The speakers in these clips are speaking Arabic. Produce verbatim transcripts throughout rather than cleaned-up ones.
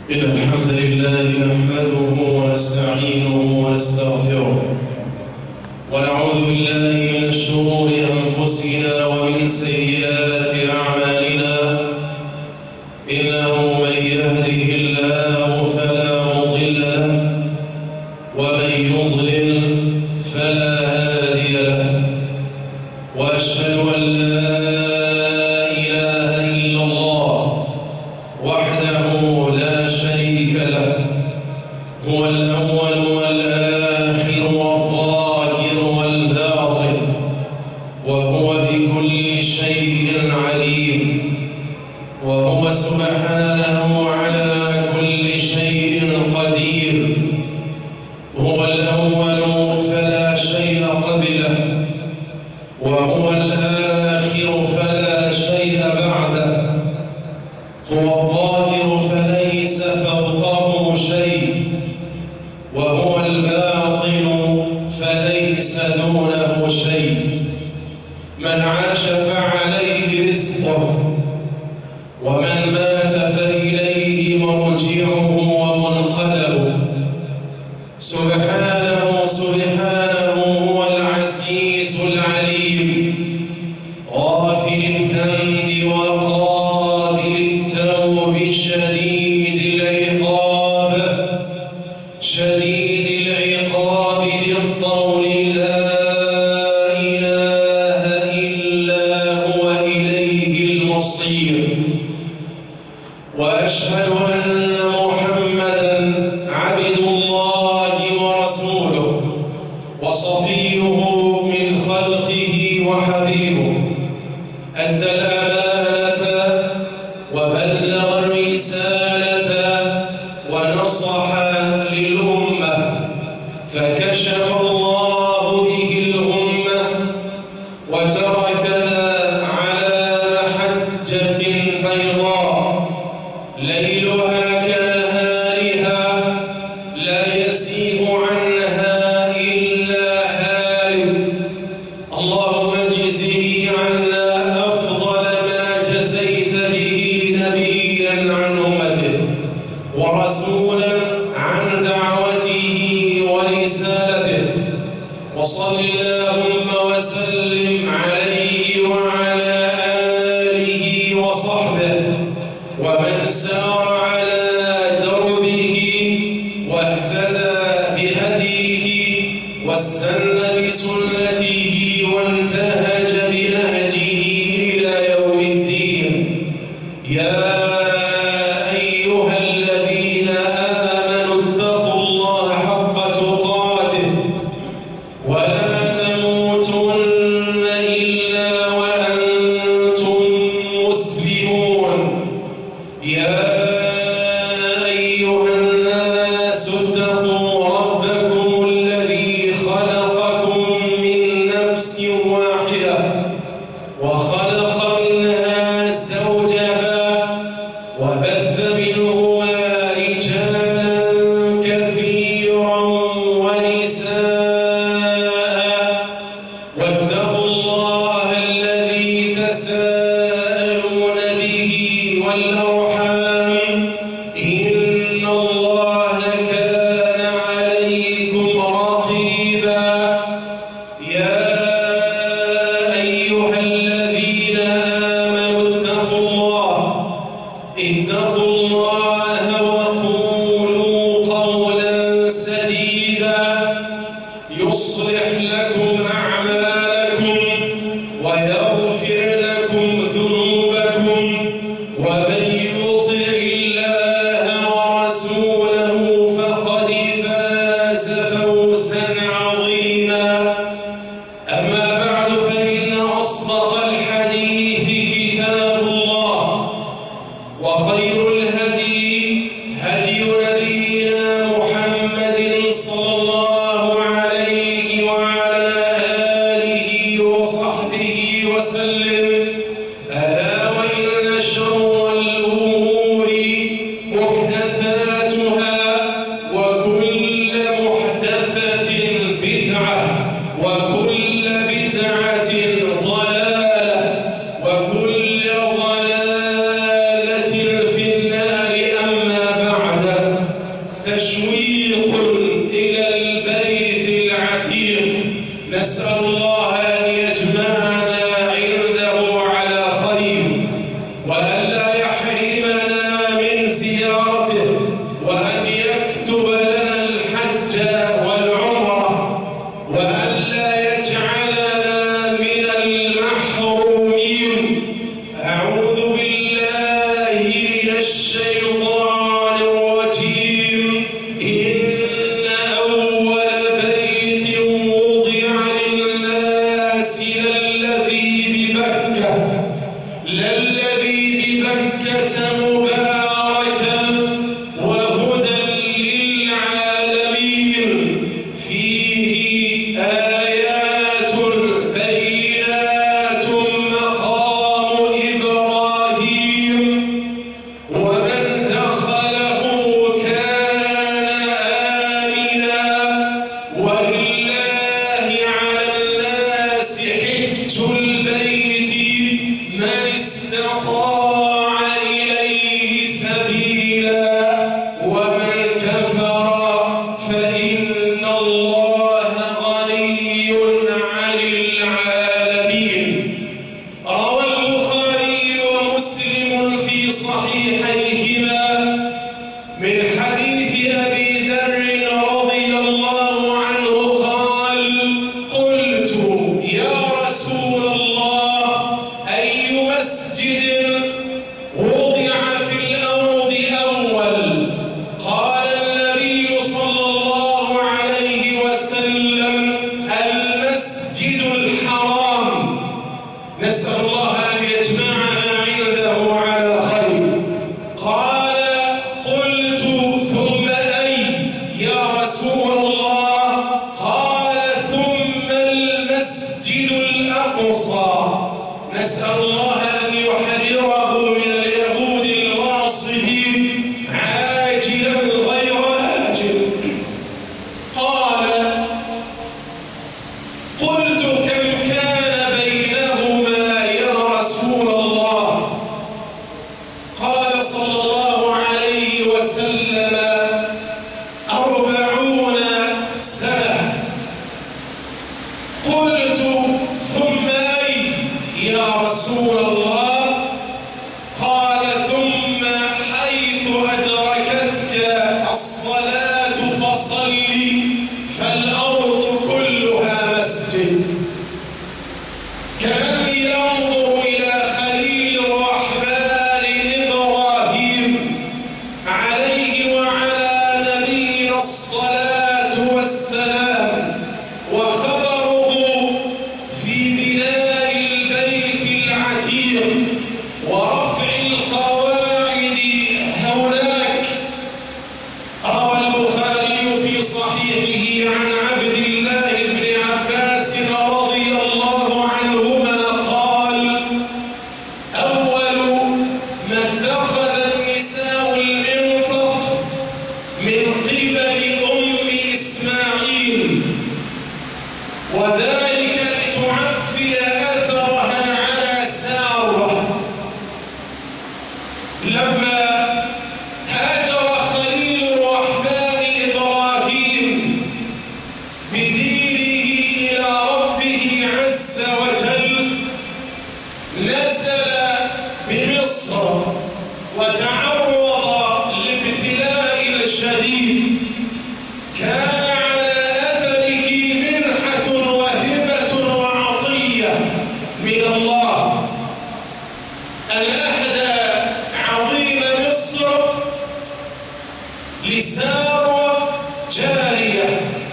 إن الحمد لله نحمده ونستعينه ونستغفره ونعوذ بالله من شرور أنفسنا ومن سيئات أعمالنا إنه من يهده الله فلا مضل له ومن يضلل فلا هادي له وأشهد أن لا إله إلا الله وحده لا شريك له هو الأول والآخر والظاهر والباطن وهو بكل شيء عليم وهو سبحانه على كل شيء قدير هو الأول فلا شيء قبله وهو الآخر فلا شيء بعده هو الظاهر فليس فوقه شيء وهو الباطن فليس دونه شيء من عاش فعليه رزقه ومن مات فإليه مرجعه ومنقلبه سبحانه سبحانه هو العزيز العليم غافر الذنب وقابل التوب شديد العقاب شديد العقاب ذي الطول لا إله إلا هو إليه المصير وأشهد أن محمدًا عبد الله ورسوله وصفيه من خلقه وحبيبه أدى الأمانة وبلغ الرسالة ونصح للأمة فكشف الله به الأمة وتركنا على محجة بيضاء ليلها كنهارها لا يزيغ عنها إلا هالك اللهم اجزه عنا أفضل ما جزيت به نبيا عن أمته ورسولا عن دعوته ورسالته وصل اللهم وسلم عليه وعلى آله وصحبه ومن سار على دربه واهتدى بهديه واستنى بسنته وانتهج بنهجه إلى يوم الدين يا أيها الذين آمنوا اتقوا الله حق تقاته ولا تموتن إلا وأنتم مسلمون يا أيها الناس اتقوا ربكم الذي خلقكم من نفس واحدة وخلق منها زوجها وبث منهما رجالا كثيرا ونساء واتقوا الله الذي تساءلون به والأرحام إن الله كان عليكم رقيبا يا أيها الذين آمنوا اتقوا الله اتقوا الله وقولوا قولا سديدا يصلح لكم أعمالكم ويغفر لكم ذنوبكم ومن يطع الله ورسوله فقد فاز فوزا عظيما أما بعد فإن أصدق الحديث كتاب الله وخير الهدي هدي نبينا محمد صلى الله عليه وعلى العتيق. نسأل الله أن يجمعنا عنده على خير، وأن لا يحرمنا من زيارته، وأن يكتب لنا الحج والعمرة، وأن لا يجعلنا من المحرومين. أعوذ بالله من الشيطان الرجيم. إن أول بيت وضع للناس للذي ببكة للذي ببكة مباركا وهدى للعالمين، فيه آيات بينات مقام إبراهيم، ومن دخله كان آمنا، ولله على الناس حج البيت من استطاع إليه سبيلا، ومن كفر فإن الله غني عن العالمين. روى البخاري ومسلم في صحيحيهما من حديث أبي ذر رضي الله عنه قال: قلت يا رسول الله، أي مسجد وضع في الأرض أول؟ قال النبي صلى الله عليه وسلم: المسجد الحرام. نسأل الله أن يجمعنا عنده على خير. قال: قلت ثم أي يا رسول الله؟ قال: ثم المسجد الأقصى. نسأل الله أن يحرره من اليهود الغاصبين عاجلا غير آجل. قال: قلت كم كان بينهما يا رسول الله؟ قال صلى الله عليه وسلم: أربعون سنة. قلت ثم أي يا رسول الله؟ قال: ثم حيث أدركتك الصلاة فصلي، فالأرض كلها مسجد. كأني أنظر إلى خليل الرحمن إبراهيم عليه وعلى نبينا الصلاة والسلام، وخبره في بناء البيت العتيق ورفع القواعد هناك. روى البخاري في صحيحه عن عبد الله بن عباس رضي الله عنهما قال: أول ما اتخذ النساء المنطق من قبل أم إسماعيل، وذلك لتعفي أثرها على سارة. لما هاجر خليل الرحمن إبراهيم بدينه إلى ربه عز وجل، نزل بمصر وتعرض لابتلاء الشديد. كان على أثره منحة وهبة وعطية من الله، أن أهدى عظيم مصر لسارة جارية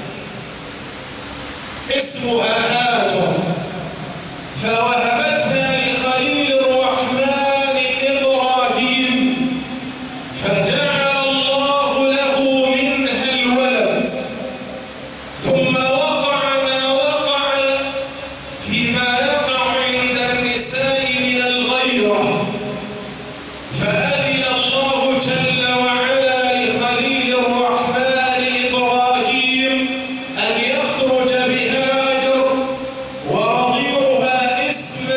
اسمها هاجر، فوهبتها لخليل الرحمن إبراهيم، فجعل الله له منها الولد. ثم وقع ما وقع فيما يقع عند النساء من الغيرة، فأذن الله جل وعلا لخليل الرحمن إبراهيم أن يخرج بهاجر ورضيعها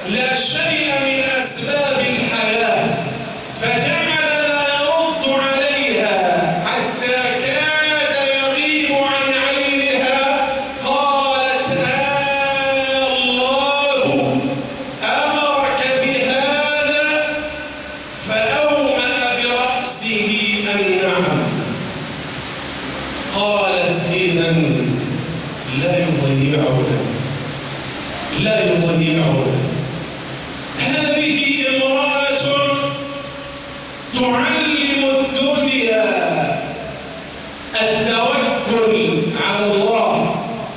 لا شيء من أسباب الحياة، فجعل لا يرد عليها حتى كاد يغيب عن عينها. قالت: آه الله أمرك بهذا؟ فأومأ برأسه أن نعم. قالت: إذن لا يضيعنا لا يضيعنا. هذه امرأة تعلم الدنيا التوكل على الله،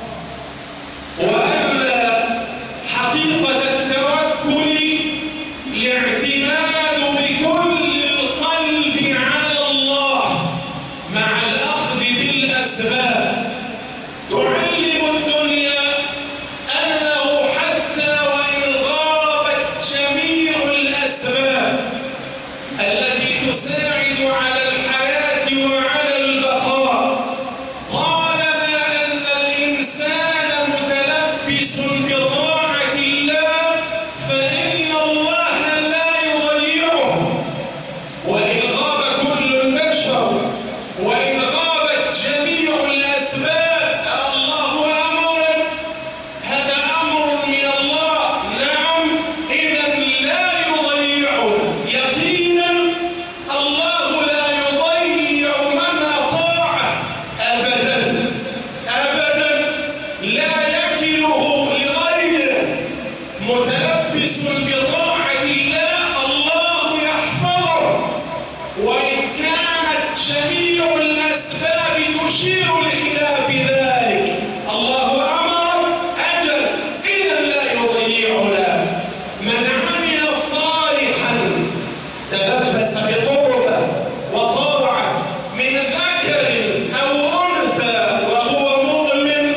وأن حقيقة التوكل الاعتماد بكل القلب على الله مع الأخذ بالأسباب. تعلم الدنيا أنه حتى وإن غابت جميع الأسباب التي تساعد على الحياة وعلى البقاء، طالما أن الإنسان متلبس بطاعة الله فإن الله لا يضيعه. وإن غاب كل البشر، وإن غابت جميع الأسباب، الله أمرك، هذا أمر من الله، نعم، إذا لا يضيعه. يقينا الله لا يضيع من أطاعه أبدا أبدا، لا يكله لغيره. متلبس بطاعة الله الله يحفظه، وإن كانت جميع الأسباب تشير لخلاف ذلك. الله أمر، أجل، إذا لا يضيعنا. من عمل صالحا تلبس بقربة وطاعة من ذكر أو أنثى وهو مؤمن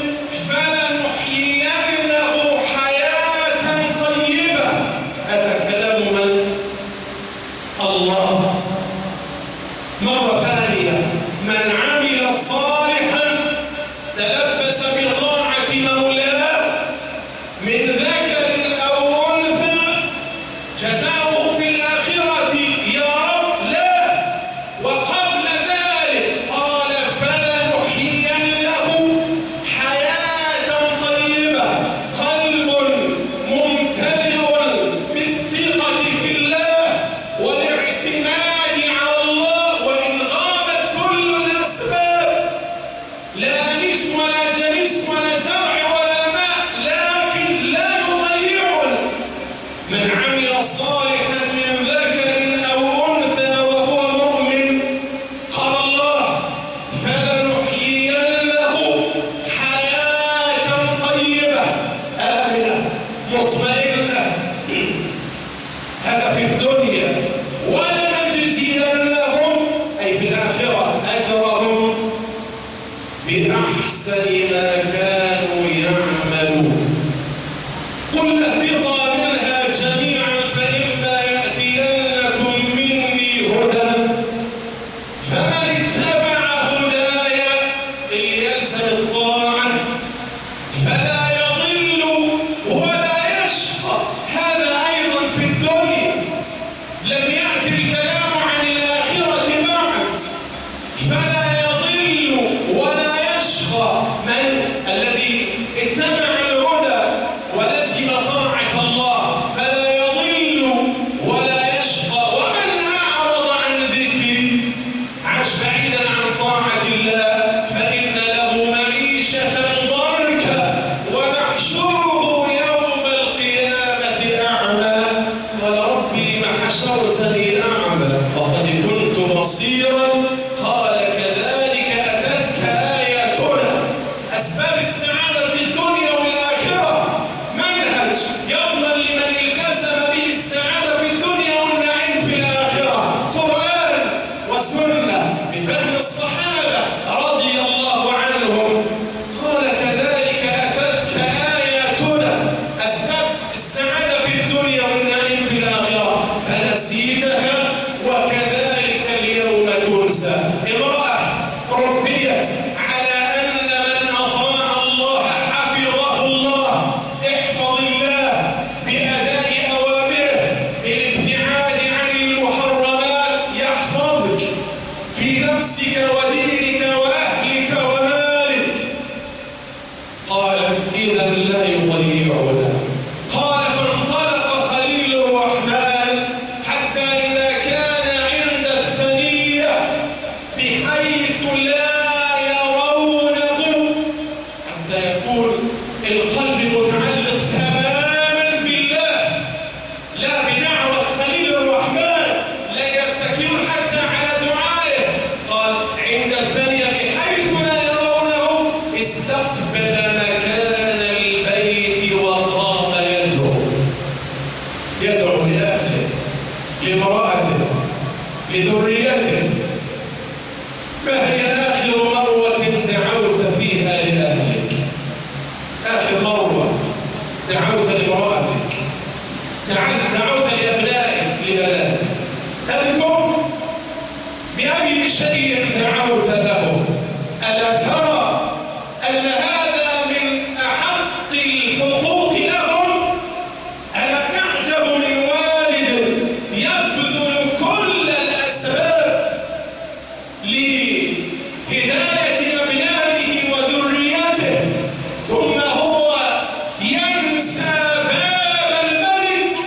فلنحيينه حياة طيبة. هذا كلام من؟ الله. مرة ثانية: من عمل صالحا تلبس بطاعة مولاه من ذكر أو أنثى جزاؤه في الآخرة يا رب لا. وقبل ذلك قال: فلنحيينه حياة طيبة. قلب ممتلئ بالثقة في الله والاعتماد على الله، وإن غابت كل الأسباب، لا أنيس ولا جليس ولا زرع ولا ماء، لكن لا يضيعنا. من عمل صالحا من ذكر أو أنثى وهو مؤمن، قال الله: فلنحيينه حياة طيبة آمنة مطمئنة. هذا في الدنيا. ولنجزينهم، أي في الآخرة، أجرهم بأحسن ما كانوا يعملون. قل اهبطا منها جميعا فإما يأتينكم مني هدى فمن اتبع هداي، اللي يلزم الطاعة، فلا يضل ولا يشقى. هذا أيضا في الدنيا، لم يأتي الكلام عن الآخرة بعد. فلا يضل ولا يشقى من لامرأته لذريته. ما هي آخر مروة دعوت فيها لأهلك؟ آخر مروة دعوت لامرأتك، دعوت لأبنائك لبناتك، أذكر بأي شيء دعوت له؟ ألا ترى أن هذا من أحق الحقوق لهم؟ ألا تعجب من والد يبذل كل الأسباب لهداية أبنائه وذريته، ثم هو ينسى باب الملك،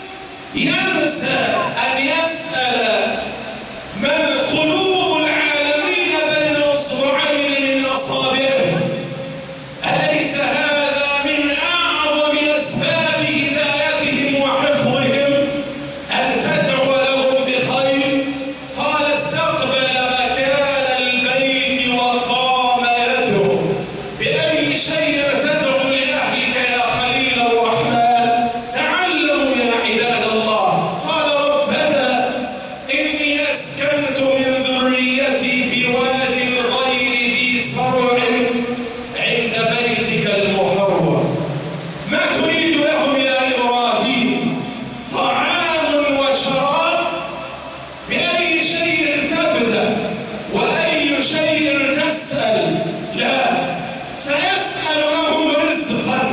ينسى أن يسأل من قلوب العالمين بين أصبعين من أصابعه. أليس هذا من أعظم أسباب هدايتهم وحفظهم أن تدعو لهم بخير؟ قال استقبل مكان البيت وقام يدعو. بأي شيء تدعو لأهلك يا خليل الرحمن؟ تعلموا يا عباد الله. قال ربنا إني أسكنت من ذريتي بواد غير ذي صرع عند بيتك المحرم. ما تريد لهم يا إبراهيم؟ طعام وشراب؟ بأي شيء تبدأ وأي شيء تسأل؟ لا، سيسأل لهم رزقا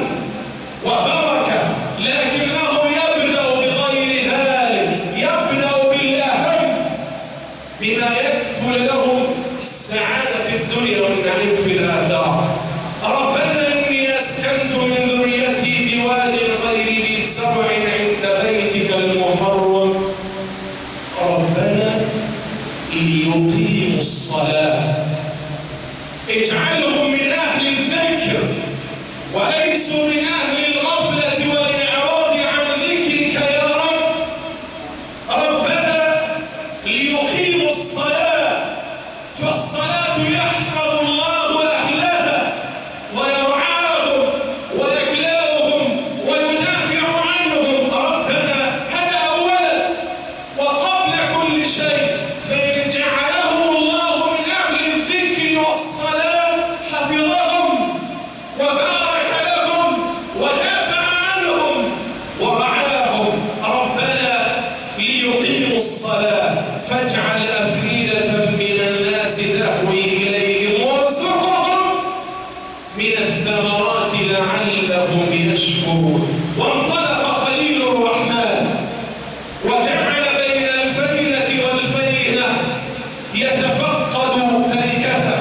وبركة، لكنه يبدأ بغير ذلك، يبدأ بالأهم بما يكفل لهم السعادة في الدنيا والنعيم في الآخرة. ربنا إني أسكنت من ذريتي بواد غير ذي زرع عند بيتك المحرم ربنا ليقيموا الصلاة. اجعلهم من أهل الذكر وليسوا من أهل الغفلة والإعراض عن ذكرك يا رب. ربنا ليقيموا الصلاة، فالصلاة يحفظ الله أهلها ويرعاهم ويكلاهم ويدافع عنهم. ربنا هذا أولا وقبل كل شيء، فإن جعلهم الله من أهل الذكر والصلاة حفظهم وبارك لهم ودافع عنهم ورعاهم. ربنا ليقيموا الصلاة فاجعل أفئدة من الناس تهوي إليهم وارزقهم من الثمرات لعلهم يشكرون. وانطلق خليل الرحمن وجعل بين الفينة والفينة يتفقد تركته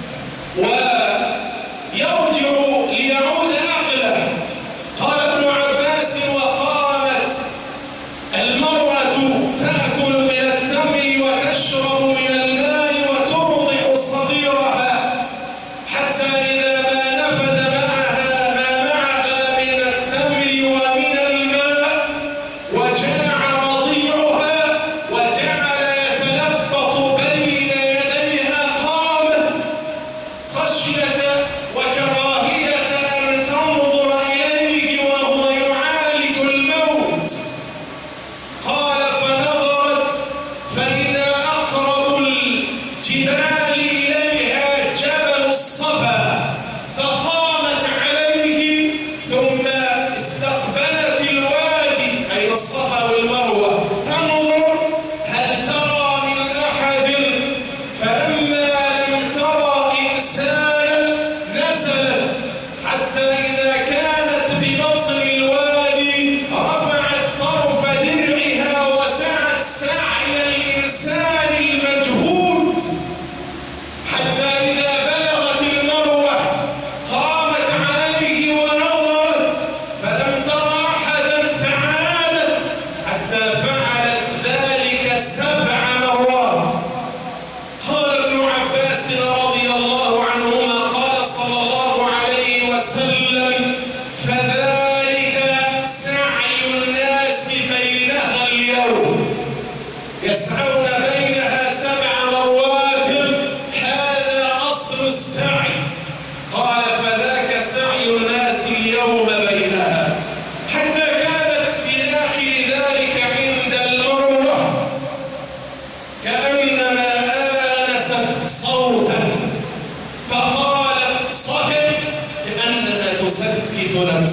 ويرجع ليعود أهله. قال ابن عباس وقامت المرأة تأكل من التمر وتشرب من الماء وترضع صغيرها حتى إذا ما نفد معها ما معها من التمر ومن الماء وجاع رضيعها وجعل يتلبط بين يديها قامت خشية وكراهية أن تنظر إليه وهو يعالج الموت. قال فنظرت فإذا أقرب الجبال إليها جبل الصفا، فقامت عليه ثم استقبلت الوادي أي الصفا والمروة تنظر هل ترى من أحد، فلما لم ترى إنسانا نزلت حتى إذا كانت ببطن الوادي رفعت طرف درعها وسعت سعي الإنسان المجهود حتى إذا بلغت المروة قامت عليه ونظرت فلم ترى أحدا فعادت حتى فعلت ذلك سبع مرات. قال ابن عباس رضي الله عنهما قال صلى الله عليه وسلم فذلك سعي الناس بينها اليوم، يسعون بينها سبع مرات، هذا أصل السعي. قال فذاك سعي الناس اليوم بينها، حتى كانت في آخر ذلك عند المروة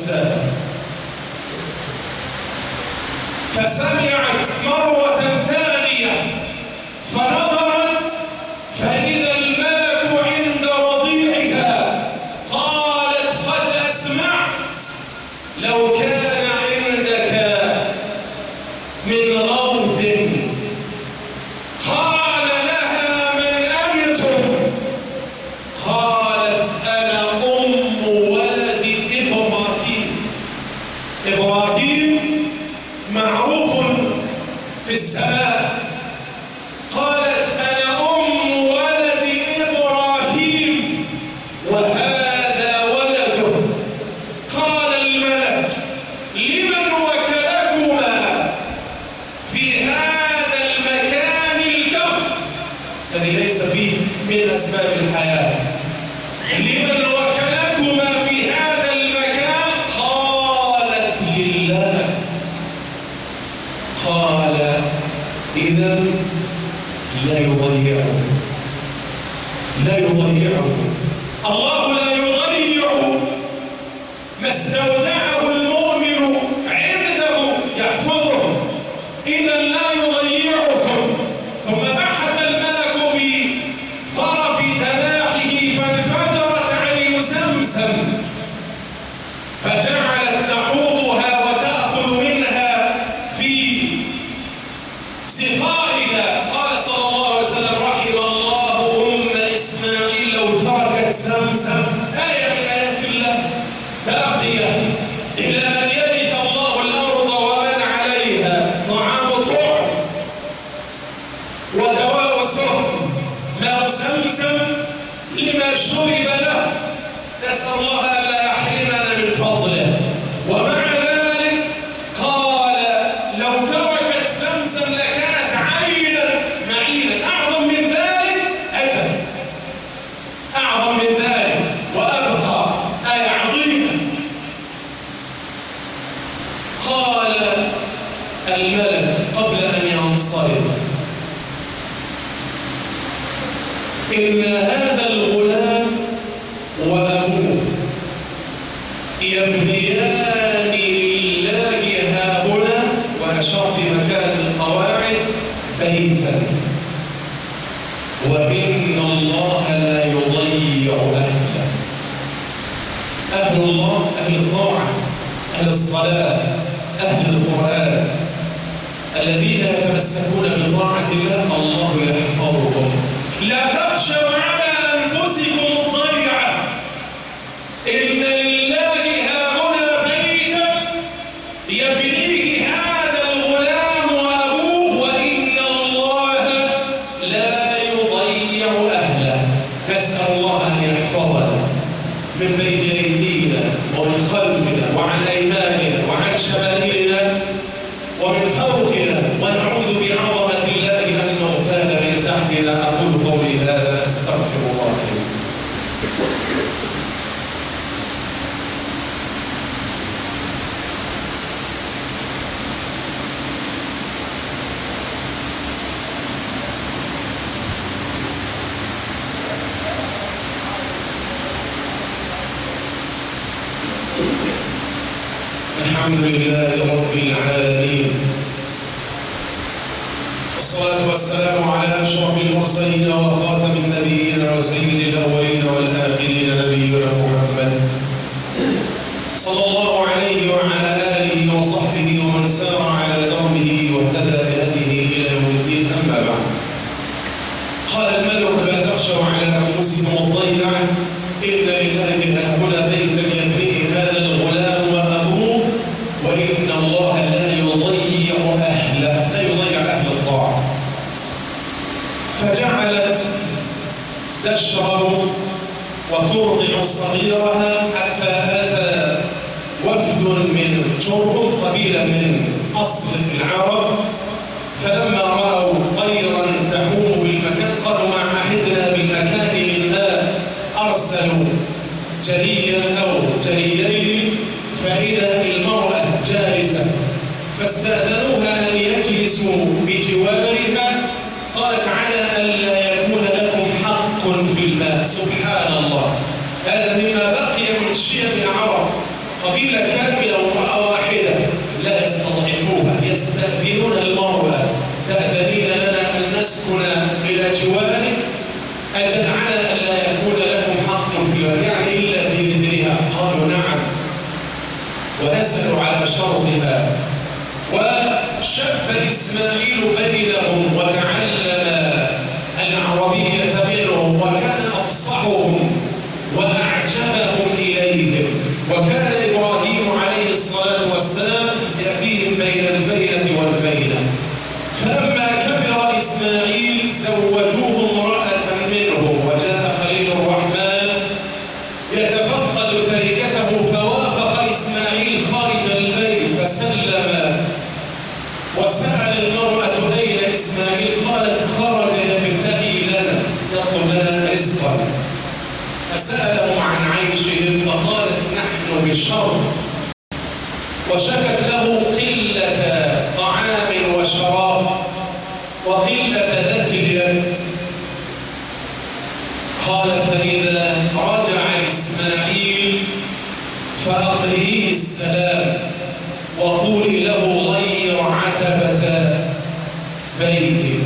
المسافة، فسمعت مرة ثانية فنظرت فإذا الملك عند رضيعها. قالت قد أسمعت، لو كان عندك من غوث. قال لها من أنتم؟ قالت أنا أم ولد إبراهيم. إبراهيم معروف في السماء. قالت أنا أم ولد إبراهيم وهذا ولده. قال الملك لمن وكلكما في هذا المكان الكف الذي ليس فيه من أسباب الحياة؟ لمن وكلكما في هذا المكان؟ قالت لله. قال إذا لا يضيعك، لا يضيعك الله، لا يضيع ما استودعه المؤمن عنده يحفظه، إذا لا يضيعكم. ثم بحث الملك بطرف جناحه فانفجرت عين زمزم فجعلت تحوطها وتأخذ منها في سقائها. قال صلى الله عليه وسلم رحم الله أم إسماعيل لو تركت زمزم، آية من آيات الله باقية إلى أن يرث الله الأرض ومن عليها، طعام طعم ودواء سخن، ماء زمزم لما شرب له. نسأل الله ألا يحرمنا من فضله. ومع ذلك قال لو تركت زمزم لكانت عينا معينا. أعظم من ذلك أجل، أعظم من ذلك وأبقى، آية عظيمة. قال الملك قبل أن ينصرف إن هذا الغلام وأبوه يبنيان لله هاهنا، وأشار في مكان القواعد، بيتا، وإن الله لا يضيع أهله. أهل الله أهل الطاعة، أهل الصلاة، أهل القرآن، الذين يتمسكون بطاعة الله، الله يحفظهم. لا تخشوا على أنفسكم الضيعة، إن لله هاهنا بيتا يبنيه هذا الغلام وأبوه، وإن الله لا يضيع أهله. نسأل الله أن يحفظنا من بين أيدينا ومن خلفنا وعن أيماننا وعن شمائلنا ومن فوقنا، ونعوذ بعظمة الله أن نغتال من تحتنا. أقول قولي هذا أستغفر الله لي. الحمد لله رب العالمين، والصلاة والسلام على أشرف المرسلين وخاتم النبيين وسيد الأولين والآخرين، نبينا محمد صلى الله عليه وعلى آله وصحبه ومن سار على دربه واهتدى بهديه إلى يوم الدين. أما بعد، قال الملك لا تخشوا على أنفسكم الضيعة، إن لله هاهنا بيتا يبنيه هذا الغلام وأبوه، وإن الله لا يضيع أهله، لا يضيع أهل الطاعة. فجعلت تشرب وترضع صغيرها حتى أتى وفد من جرهم، قبيلة من أصل العرب، فلما رأوا طيرا تحوم بالمكان قالوا ما عهدنا بالمكان من ماء، أرسلوا جريا أو جريين فإذا المرأة جالسة، فاستأذنوها أن يجلسوا بجوارها. قالت على ألا يكون لكم حق في الماء. سبحان الله، هذا مما بقي من شيم العرب، قبيلة يستأذنون المرأة: تأذنين لنا أن نسكن إلى جوارك؟ أجل على أن لا يكون لكم حق في الوالد يعني إلا بإذنها. قالوا نعم، ونزلوا على شرطها. وشب إسماعيل بينهم وتعلم العربية منهم، وكان أفصحهم وأعجبهم إليهم. وكان إبراهيم عليه الصلاة والسلام يأتيهم بين الفينة والفينة. فلما كبر إسماعيل زوجوه امرأة منهم، وجاء خليل الرحمن يتفقد تركته فوافق إسماعيل خارج البيت فسلم، وسأل المرأة: أين إسماعيل؟ قالت: خرج يبتغي لنا، يطلب لنا رزقا. فسألهم عن عيشهم فقالت: نحن بشر. وشكت له قلة طعام وشراب وقلة ذات اليد. قال: فإذا رجع إسماعيل فأقرئيه السلام وقولي له: غير عتبة بيتك.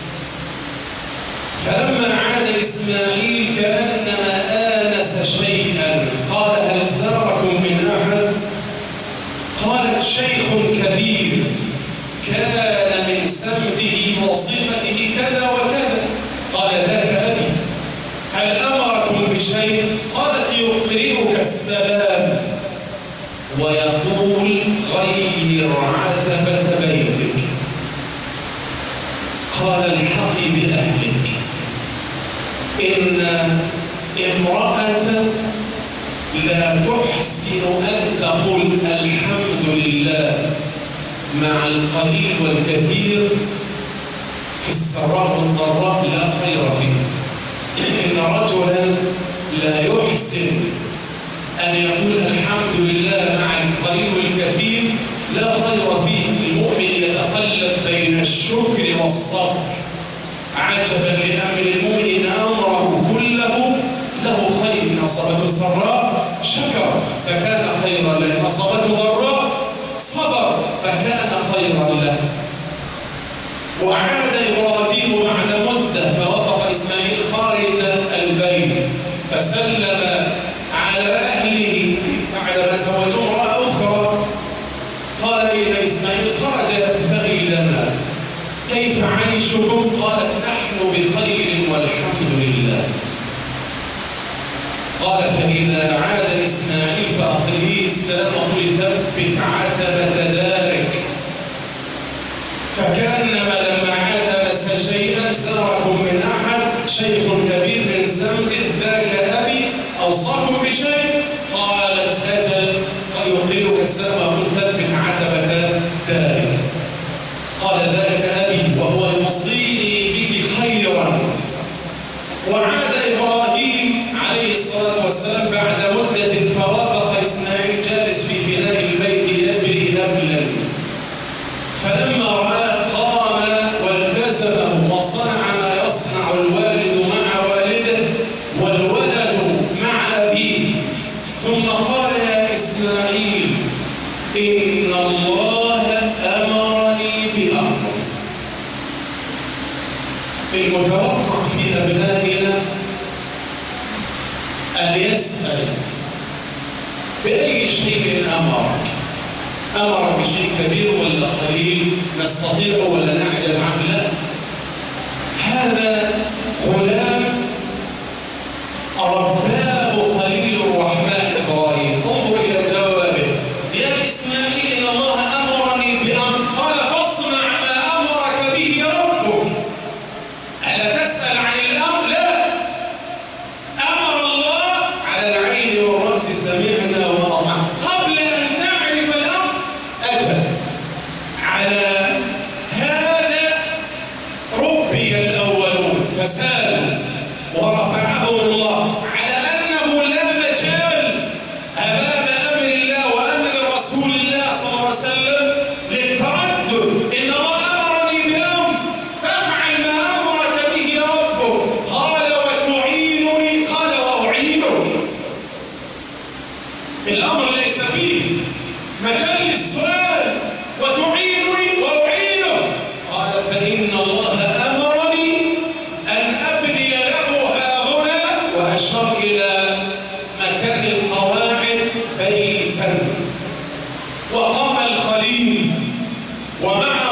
فلما عاد إسماعيل كأنما آنس شيئا قال: هل زاركم من أحد؟ قالت: شيخ كبير كان من سمته وصفته كذا وكذا. قال: ذاك أبي، هل أمركم بشيء؟ قالت: يقرئك السلام ويقول: غير عتبة بيتك. قال: الحقي بأهلك، إن امرأة لا تحسن أن تقول الحمد لله مع القليل والكثير في السراء والضراء لا خير فيه. إن رجلا لا يحسن أن يقول الحمد لله مع القليل والكثير لا خير فيه. المؤمن يتقلب بين الشكر والصبر. عجبا لأمر المؤمن إن أمره كله له خير. إن أصابته سراء شكر فكان خيرا له، إن أصابته ضراء صبر فكان خيرا له. وعاد إبراهيم بعد مدة فوافق إسماعيل خارج البيت فسلم على أهله بعدما زوجوا امرأة أخرى. قال: إن إسماعيل خرج يبتغي لنا، كيف عيشكم؟ قالت: نحن بخير والحمد لله. قال: فإذا عاد إسماعيل فأقرئيه السلام وقل: ثبت عتبة دارك. فكأنما لما عاد آنس شيئا: زاركم من أحد شيخ كبير من سمته ذاك أبي، أوصاكم بشيء؟ قالت: أجل، يقرئك السلام وقل: ثبت عتبة دارك. قال: ذاك أبي وهو يوصيني بك خيرا. وعاد إبراهيم عليه الصلاة والسلام بعد مدة فوافق إسماعيل جالس في فناء البيت يبري نبلا. فلما رأى قام والتزمه وصنع ما يصنع الوالد مع والده والولد مع أبيه. ثم قال: يا إسماعيل، إن الله أمرني بأمر. المتوقع في أبنائنا أن يسأل: بأي شيء أمرك؟ أمرك بشيء كبير ولا قليل؟ نستطيع ولا نعجز عنه؟ لا. هذا غلام رباه خليل الرحمن إبراهيم. انظر إلى جوابه: يا إسماعيل، إن الله أمرني بأمر. قال: فاصنع ما أمرك به ربك. ألا تسأل عن الأمر؟ لا. أمر الله على العين والرأس، سمعنا وأطعنا. قبل أن تعرف الأمر أجل. على هذا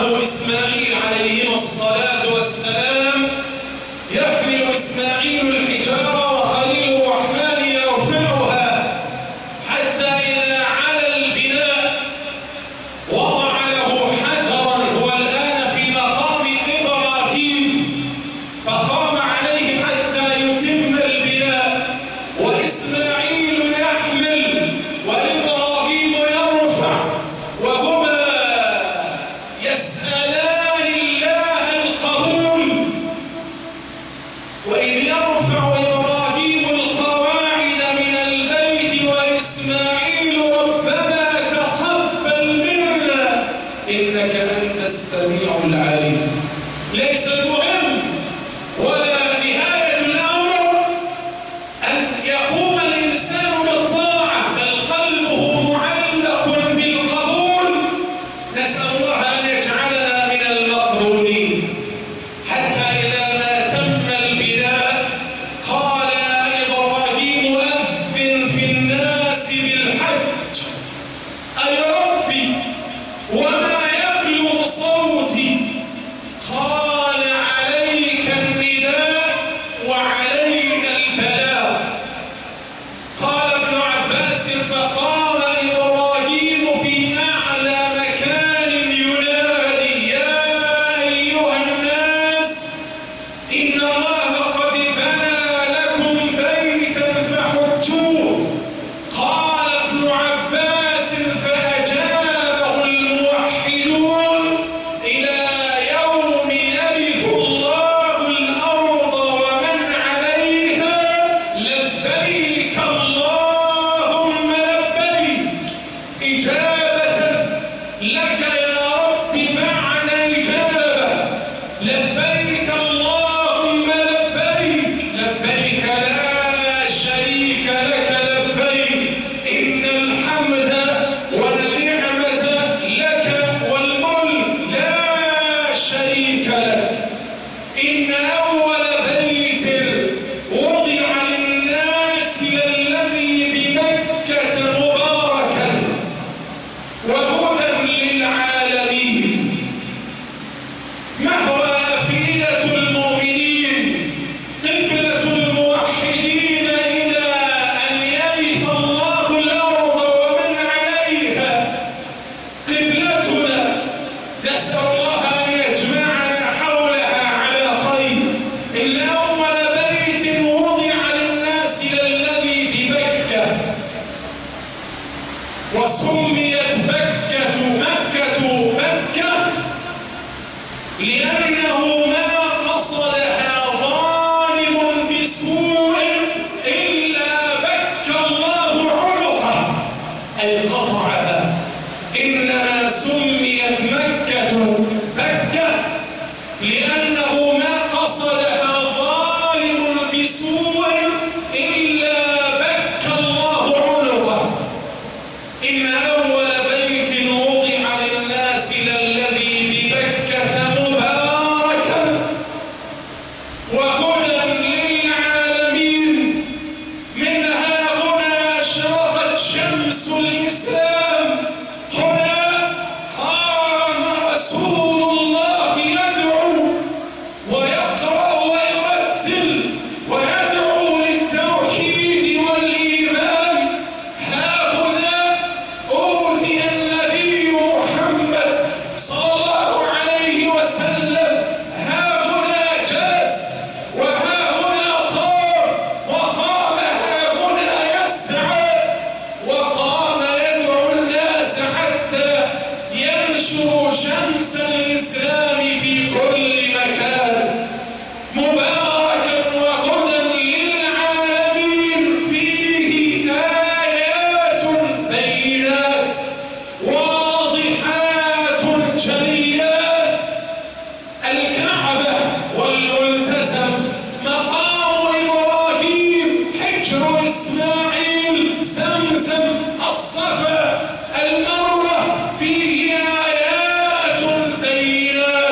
معه إسماعيل عليه الصلاة والسلام. يحمل إسماعيل الحجارة وخليل الرحمن يرفعها حتى إذا على البناء وضع له حجرا. هو الآن في مقام إبراهيم فقام عليه حتى يتم البناء، وإسماعيل يحمل وإبراهيم يرفع، وهما يسألان الله القبول. وإذ يرفع إبراهيم القواعد من البيت وإسماعيل ربنا تقبل منا إنك أنت السميع العليم. ليس المهم ولا نهاية الأمر أن يقوم الإنسان بالطاعة، بل قلبه معلق بالقبول. نسأل الله أن يجعلنا من المقبولين. حتى إذا ما تم البناء قال إبراهيم أذن في الناس بالحج. أي ربي وما يبلغ صوتي؟ قال عليك النداء وعلينا البلاغ. قال ابن عباس فقام إبراهيم في أعلى مكان ينادي يا أيها الناس إن الله قد بنى لكم بيتا فحجوه. قال ابن عباس فأجابه الموحدون إلى يوم يرث الله الأرض ومن عليها لبيك اللهم لبيك. إجابة لك يا رب بعد إجابة. لبيك اللهم لبيك. لبيك لا شريك لك لبيك. إن الحمد والنعمة لك والملك لا شريك لك. إن أول بيت وضع للناس للذي بمكة مباركا وهدى للعالمين. محور أفئدة المؤمنين، قبلة الموحدين إلى أن يرث الله الأرض ومن عليها. قبلتنا نسأل الله أن يجمعنا حولها على خير. إن أول بيت وضع للناس للذي بمكة، وسميت مكة مكة مكة لأنه ما قصدها ظالم بسوء إلا بك الله عنقه أي قطعها. إنما سميت مكة مكة لأنه ما قصدها ظالم بسوء إلا بك الله عنقه. إن أول بيت وضع للناس للذي ببكة مباركا وهدى للعالمين. منها هنا أشرقت شمس الإسلام. هنا قام رسول الله يدعو ويقرأ ويرتل ويدعو للتوحيد والإيمان. ها هنا أوذي النبي محمد صلى الله عليه وسلم. ها هنا جلس وها هنا طار وقام ها هنا يسعى وقام يدعو الناس حتى ينشر شمس الإسلام في كل مكان. مباركا وهدى للعالمين فيه آيات بينات واضحات جليات. الكعبة والملتزم، مقام إبراهيم، حجر إسماعيل، زمزم، الصفا، المروة، فيه آيات بينات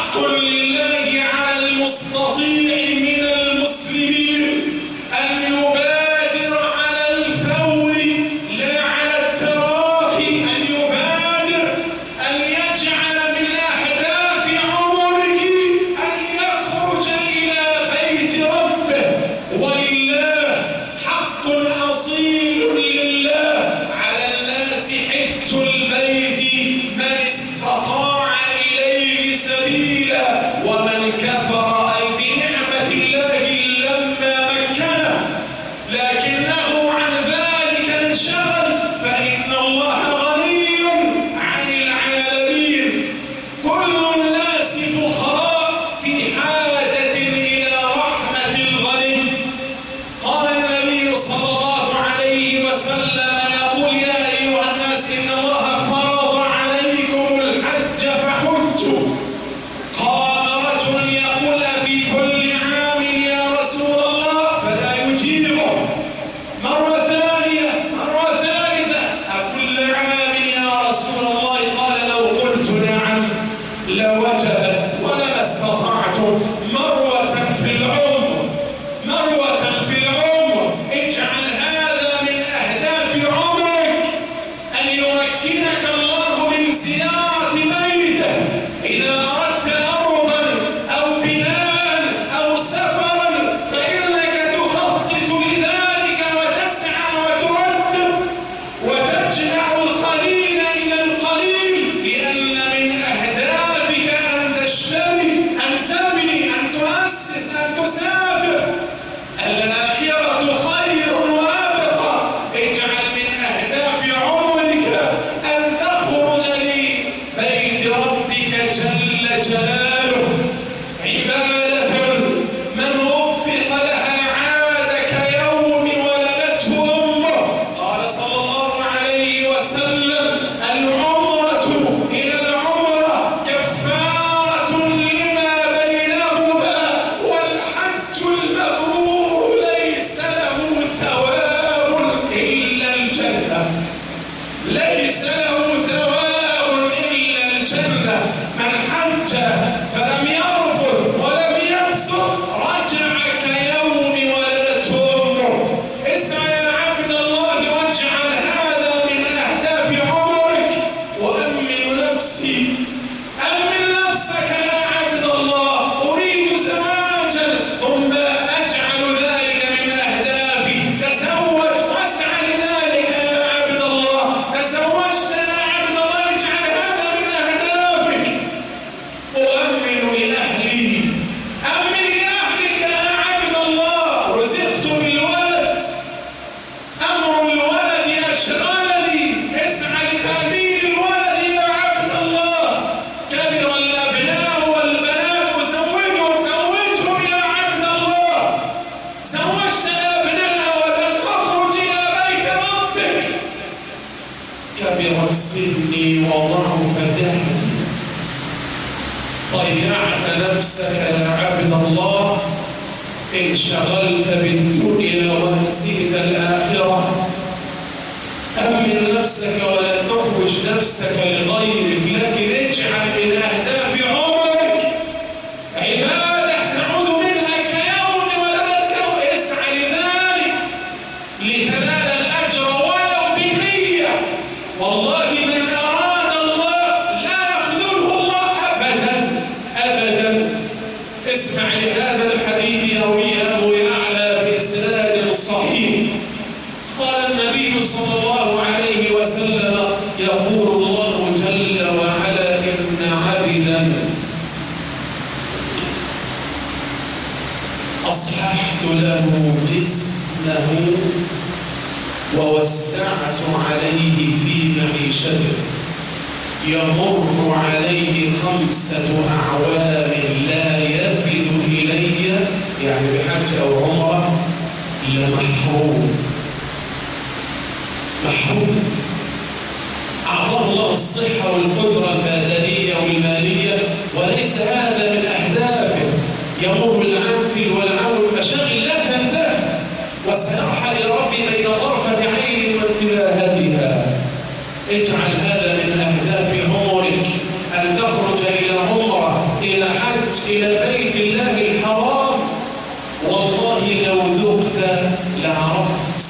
حق لله على المستطيع من المسلمين أن يبادر على الفور لا على التراخي، أن يبادر أن يجعل من أهداف عمرك أن يخرج إلى بيت ربه. ولله حق أصيل لله على الناس حج البيت من استطاع إليه سبيلا، ومن كفر أي بنعمة الله لما مكنه لكنه عن ذلك انشغل فإن الله غني عن العالمين. كل الناس فقراء في حاجة إلى رحمة الغني. قال النبي صلى الله عليه وسلم يقول يا أيها الناس إن الله فرض عليكم الحج فحجوا. قام رجل يقول في كل عام يا رسول الله، فلا يجيبه. مرة ثانية مرة ثالثة أكل عام يا رسول الله؟ قال لو قلت نعم لوجبت ولما استطعت مرة في العمر مرة في العمر. اجعل هذا من أهداف عمرك أن يمكنك الله من زيارة بيته. إذا أردت أرضا أو بناء أو سفرا فإنك تخطط لذلك وتسعى وترتب وتجمع القليل إلى القليل، لأن من أهدافك أن تشتري، أن تبني، أن تؤسس، أن تسافر. الآخرة خير وأبقى. اجعل من أهداف عمرك أن تخرج لبيت ربك جل جلاله. عبادة من وفق لها عاد كيوم ولدته أمه. قال صلى الله عليه وسلم العمرة إلى العمرة كفارة لما بينهما، والحج المبرور ليس له ثواب إلا الجنة. ليس له ثواب إلا الجنة. من حج فلم يرفث ولم يفسق رجع كيوم ولدته أمه. اسعى يا عبد الله واجعل هذا من أهداف عمرك. وأمن نفسي، أمن نفسك يا عبد الله. أريد زواجا ثم أجعل ذلك من أهدافي. تزوج واسعى لذلك يا عبد الله. تزوجت يا عبد الله اجعل هذا من أهدافك. أؤمن لأهلي، أمن لأهلك يا عبد الله. رزقت بالولد، أمر الولد أشغلني، اسعى لتأمين الولد يا عبد الله. كبر الأبناء والبنات وزوجهم، زوجهم يا عبد الله. زوجت الأبناء ولن أخرج إلى بيت ربك. كبرت سني وضعف جهدي. ضيعت نفسك يا عبد الله. انشغلت بالدنيا ونسيت الآخرة. أمن نفسك ولا تحوج نفسك لغيرك، لكن اجعل من أهداف عمرك عبادة تعود منها كيوم ولدتك. اسعى لذلك لتنال الأجر ولو بنية. والله من أراد الله لا يخذله الله أبدا أبدا. اسمع لهذا الحديث يرويه أبو يعلى بإسناد صحيح. قال النبي صلى الله عليه وسلم يقول الله جل وعلا إن عبدا أصححت له جسمه ووسعت عليه في معيشته يمر عليه خمسة أعوام لا يفد إلي، يعني بحج أو عمرة، لمحروم. محروم. أعطاه الله الصحة والقدرة البدنية والمالية وليس هذا من أهدافه. يمر العنتل والعون المشاغل لا تنتهي، وسيرحل إلى ربي بين طرفة عين وانتباهتها. اجعل هذا من أهداف عمرك، أن تخرج إلى عمرة، إلى الحج إلى بيت الله الحرام والله لو ذقت لعرفت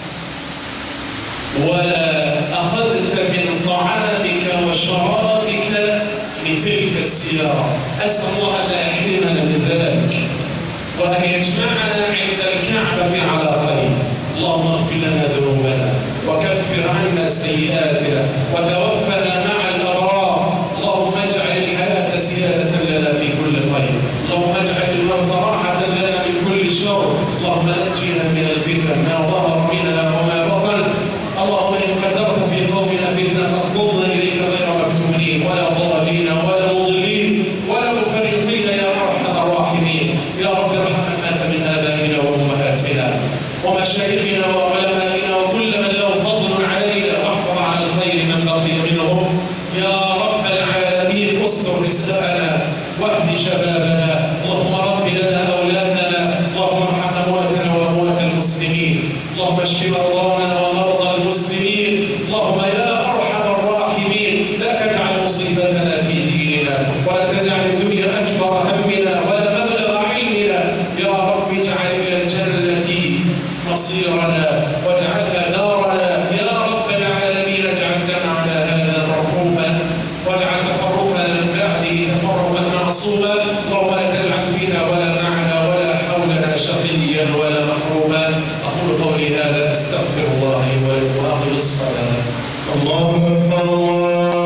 ولا أخذت من طعامك وشرابك لتلك السيارة. أسأل الله أن لا يحرمنا من ذلك وأن يجمعنا عند الكعبة على خير. اللهم اغفر لنا ذنوبنا وكفر عنا سيئاتنا وتوفنا مع الأبرار. اللهم اجعل الحياة زيادة لنا في كل خير. اللهم اجعل الموت راحة لنا من كل شر. اللهم نجنا من الفتن ما ظهر منها وما بطن. اللهم إن قدرت في قومنا فتنة فاقبضنا إليك غير مفتونين ولا ضالين ولا مضلين ولا مفرطين يا أرحم الراحمين. يا رب ارحم من مات من آبائنا وأمهاتنا ومشايخنا وعلمائنا وكل من له فضل علينا واحفظ على الخير من بقي منهم. يا رب العالمين استر نساءنا واهد شبابنا. اللهم رب لنا أولادنا. اللهم ارحم أمواتنا وأموات المسلمين. اللهم اشف مرضانا ومرضى المسلمين. اللهم يا أرحم الراحمين لا تجعل مصيبتنا في ديننا ولا تجعل الدنيا أكبر همنا ولا مبلغ علمنا. يا رب اجعل إلى الجنة مصيرنا واجعلها دارنا. يا رب العالمين اجعل جمعنا هذا مرحوما واجعل تفرقنا من بعده تفرقا معصوما. اللهم لا تجعل فينا ولا معنا ولا حولنا شقيا ولا محروما. أقول قولي هذا أستغفر الله لي ولكم وأقم الصلاة. الله أكبر الله